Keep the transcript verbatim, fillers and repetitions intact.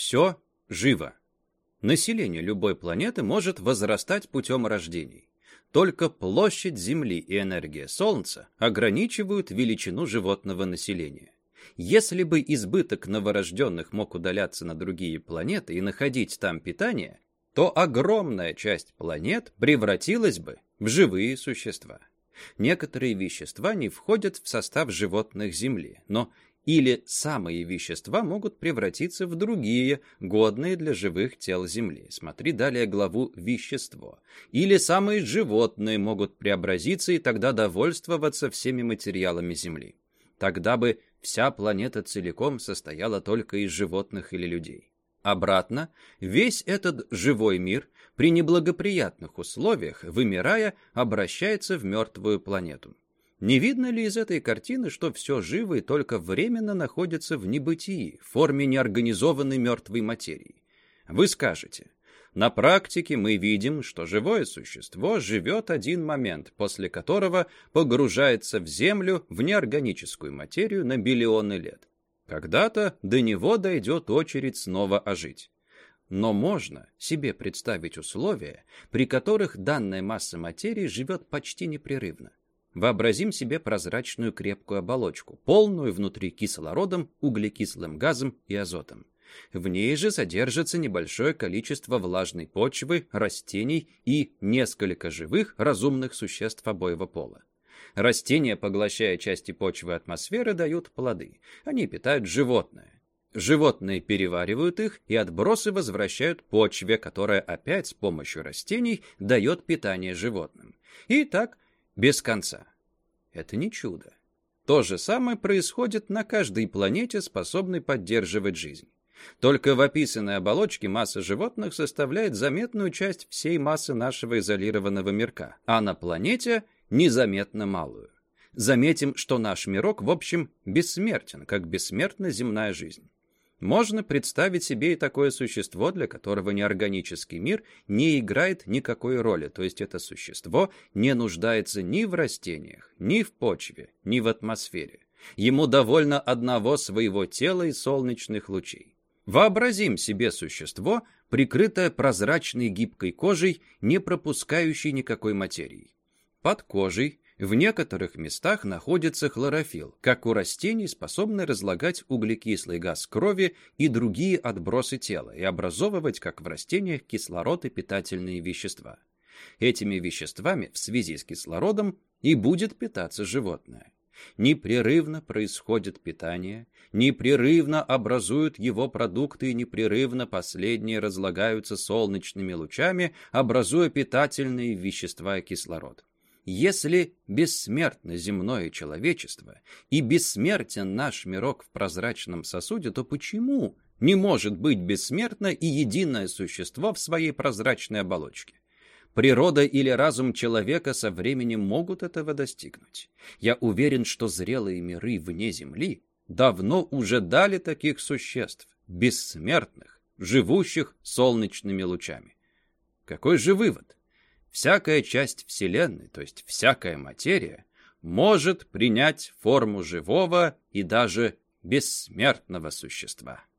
Все живо. Население любой планеты может возрастать путем рождений. Только площадь Земли и энергия Солнца ограничивают величину животного населения. Если бы избыток новорожденных мог удаляться на другие планеты и находить там питание, то огромная часть планет превратилась бы в живые существа. Некоторые вещества не входят в состав животных Земли, но или самые вещества могут превратиться в другие, годные для живых тел Земли. Смотри далее главу «Вещество». Или самые животные могут преобразиться и тогда довольствоваться всеми материалами Земли. Тогда бы вся планета целиком состояла только из животных или людей. Обратно, весь этот живой мир при неблагоприятных условиях, вымирая, обращается в мертвую планету. Не видно ли из этой картины, что все живое только временно находится в небытии, в форме неорганизованной мертвой материи? Вы скажете, на практике мы видим, что живое существо живет один момент, после которого погружается в Землю, в неорганическую материю на биллионы лет. Когда-то до него дойдет очередь снова ожить. Но можно себе представить условия, при которых данная масса материи живет почти непрерывно. Вообразим себе прозрачную крепкую оболочку, полную внутри кислородом, углекислым газом и азотом. В ней же содержится небольшое количество влажной почвы, растений и несколько живых разумных существ обоего пола. Растения, поглощая части почвы атмосферы, дают плоды. Они питают животное. Животные переваривают их, и отбросы возвращают почве, которая опять с помощью растений дает питание животным. И так без конца. Это не чудо. То же самое происходит на каждой планете, способной поддерживать жизнь. Только в описанной оболочке масса животных составляет заметную часть всей массы нашего изолированного мирка, а на планете незаметно малую. Заметим, что наш мирок, в общем, бессмертен, как бессмертна земная жизнь. Можно представить себе и такое существо, для которого неорганический мир не играет никакой роли, то есть это существо не нуждается ни в растениях, ни в почве, ни в атмосфере. Ему довольно одного своего тела и солнечных лучей. Вообразим себе существо, прикрытое прозрачной гибкой кожей, не пропускающей никакой материи. Под кожей в некоторых местах находится хлорофилл, как у растений, способный разлагать углекислый газ крови и другие отбросы тела и образовывать, как в растениях, кислород и питательные вещества. Этими веществами в связи с кислородом и будет питаться животное. Непрерывно происходит питание, непрерывно образуют его продукты и непрерывно последние разлагаются солнечными лучами, образуя питательные вещества и кислород. Если бессмертно земное человечество и бессмертен наш мирок в прозрачном сосуде, то почему не может быть бессмертно и единое существо в своей прозрачной оболочке? Природа или разум человека со временем могут этого достигнуть. Я уверен, что зрелые миры вне Земли давно уже дали таких существ, бессмертных, живущих солнечными лучами. Какой же вывод? Всякая часть Вселенной, то есть всякая материя, может принять форму живого и даже бессмертного существа.